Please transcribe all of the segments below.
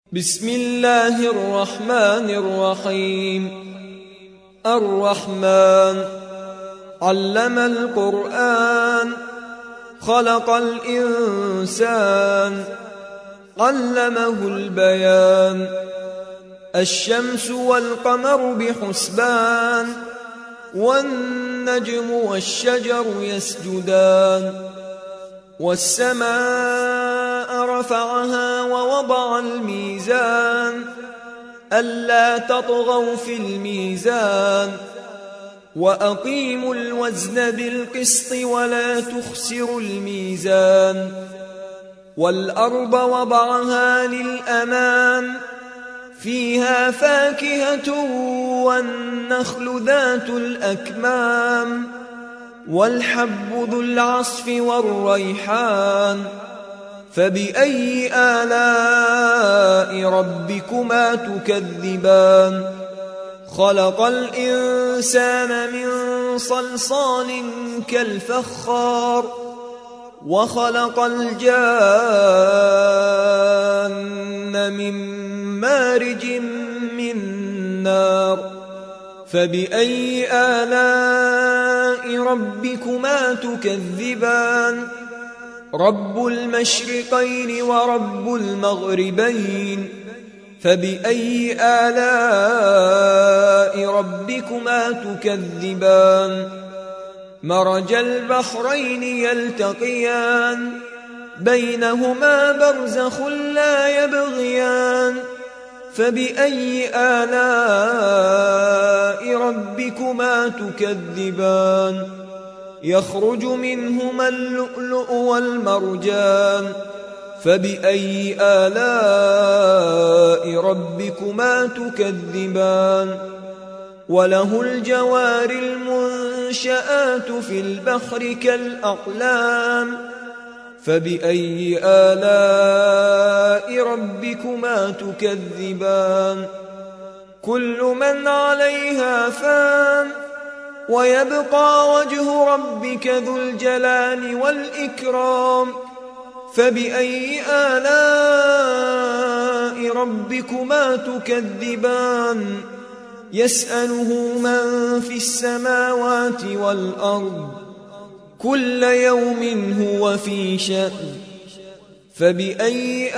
بسم الله الرحمن الرحيم. الرحمن علم القرآن، خلق الإنسان، علمه البيان. الشمس والقمر بحسبان، والنجم والشجر يسجدان. والسماء رفعها ووضع الميزان، ألا تطغوا في الميزان، وأقيموا الوزن بالقسط ولا تخسروا الميزان. والأرض وضعها للأنام، فيها فاكهة والنخل ذات الأكمام، والحب ذو العصف والريحان. فبأي آلاء ربكما تكذبان؟ خلق الإنسان من صلصال كالفخار، وخلق الجان من مارج من نار. فبأي آلاء ربكما تكذبان؟ رب المشرقين ورب المغربين. فبأي آلاء ربكما تكذبان؟ مرج البحرين يلتقيان، بينهما برزخ لا يبغيان. فبأي آلاء ربكما تكذبان؟ يخرج منهما اللؤلؤ والمرجان. فبأي آلاء ربكما تكذبان؟ وله الجوار المنشآت في البحر كالأعلام. فبأي آلاء ربكما تكذبان؟ كل من عليها فان، ويبقى وجه ربك ذو الجلال والإكرام. فبأي آلاء ربكما تكذبان؟ يسأله من في السماوات والأرض، كل يوم هو في شأن. فبأي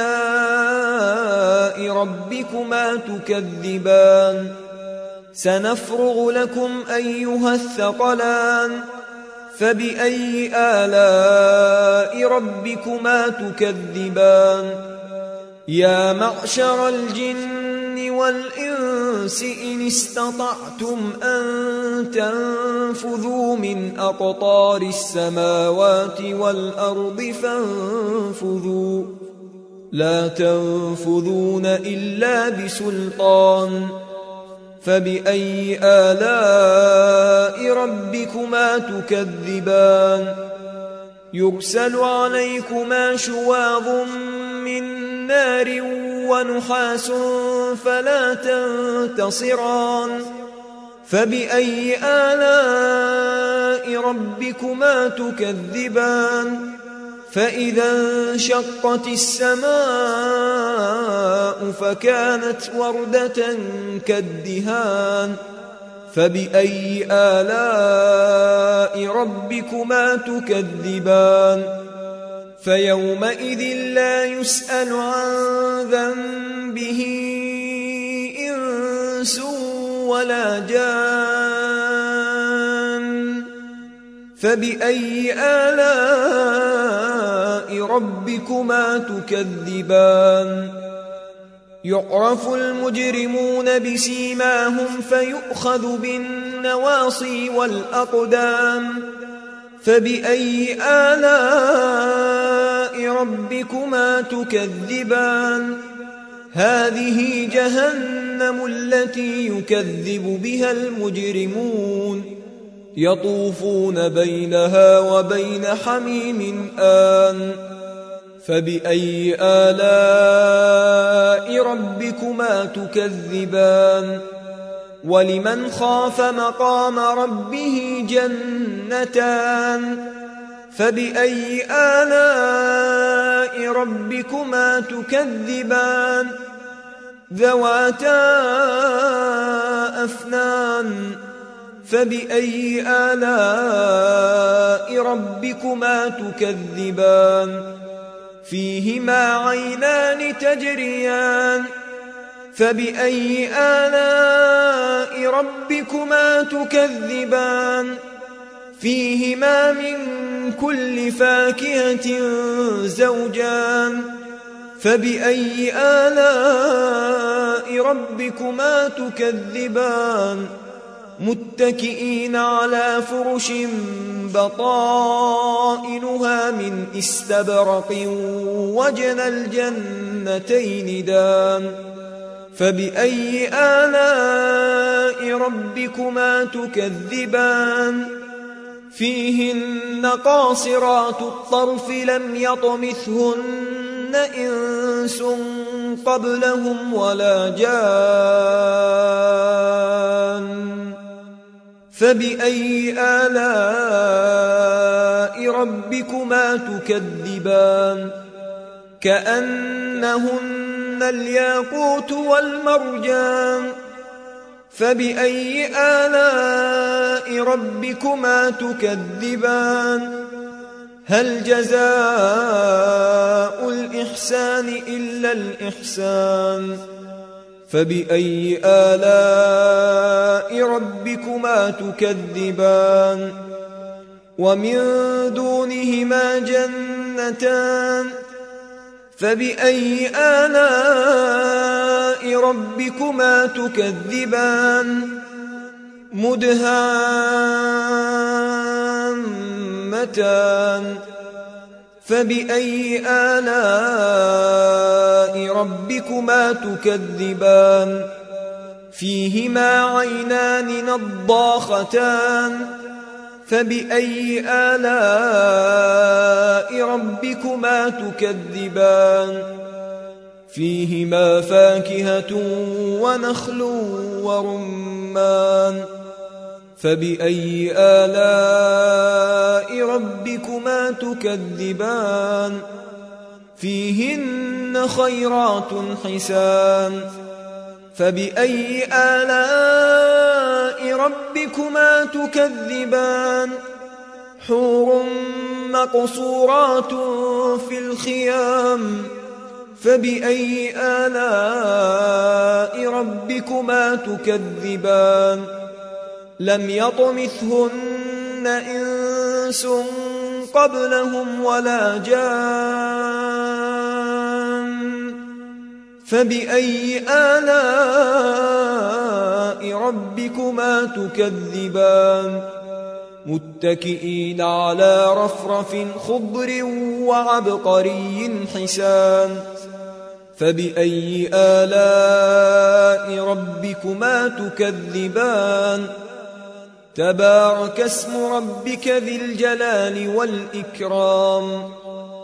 آلاء ربكما تكذبان؟ سنفرغ لكم أيها الثقلان. فبأي آلاء ربكما تكذبان؟ يا معشر الجن والإنس إن استطعتم أن تنفذوا من أقطار السماوات والأرض فانفذوا، لا تنفذون إلا بسلطان. فبأي آلاء ربكما تكذبان؟ يرسل عليكما شواظ من نار ونحاس فلا تنتصران. فبأي آلاء ربكما تكذبان؟ فإذا انشقت السماء فكانت وردة كالدهان. فبأي آلاء ربكما تكذبان؟ فيومئذ لا يسأل عن ذنبه إنس ولا جان. فبأي آلاء ربكما تكذبان؟ يعرف المجرمون بسيماهم فيؤخذ بالنواصي والأقدام. فبأي آلاء ربكما تكذبان؟ هذه جهنم التي يكذب بها المجرمون، يطوفون بينها وبين حميم آن. فبأي آلاء ربكما تكذبان؟ ولمن خاف مقام ربه جنتان. فبأي آلاء ربكما تكذبان ذواتا أفنان فبأي آلاء ربكما تكذبان فيهما عينان تجريان فبأي آلاء ربكما تكذبان فيهما من كل فاكهة زوجان فبأي آلاء ربكما تكذبان متكئين على فرش بطائنها من استبرق وجنى الجنتين دان فبأي آلاء ربكما تكذبان فيهن قاصرات الطرف لم يطمثهن إنس قبلهم ولا جان فبأي آلاء ربكما تكذبان كأنهن الياقوت والمرجان فبأي آلاء ربكما تكذبان هل جزاء الإحسان إلا الإحسان فبأي آلاء ربكما تكذبان ومن دونهما جنتان فبأي آلاء ربكما تكذبان مدهامتان فبأي آلاء ربكما تكذبان فيهما عينان نضاختان فبأي آلاء ربكما تكذبان فيهما فاكهة ونخل ورمان فبأي آلاء ربكما تكذبان فيهن خيرات حسان فبأي آلاء ربكما تكذبان حور مقصورات في الخيام فبأي آلاء ربكما تكذبان لم يطمثهن إنس قبلهم ولا جان فبأي آلاء ربكما تكذبان متكئين على رفرف خضر وعبقري حسان فبأي آلاء ربكما تكذبان تبارك اسم ربك ذي الجلال والإكرام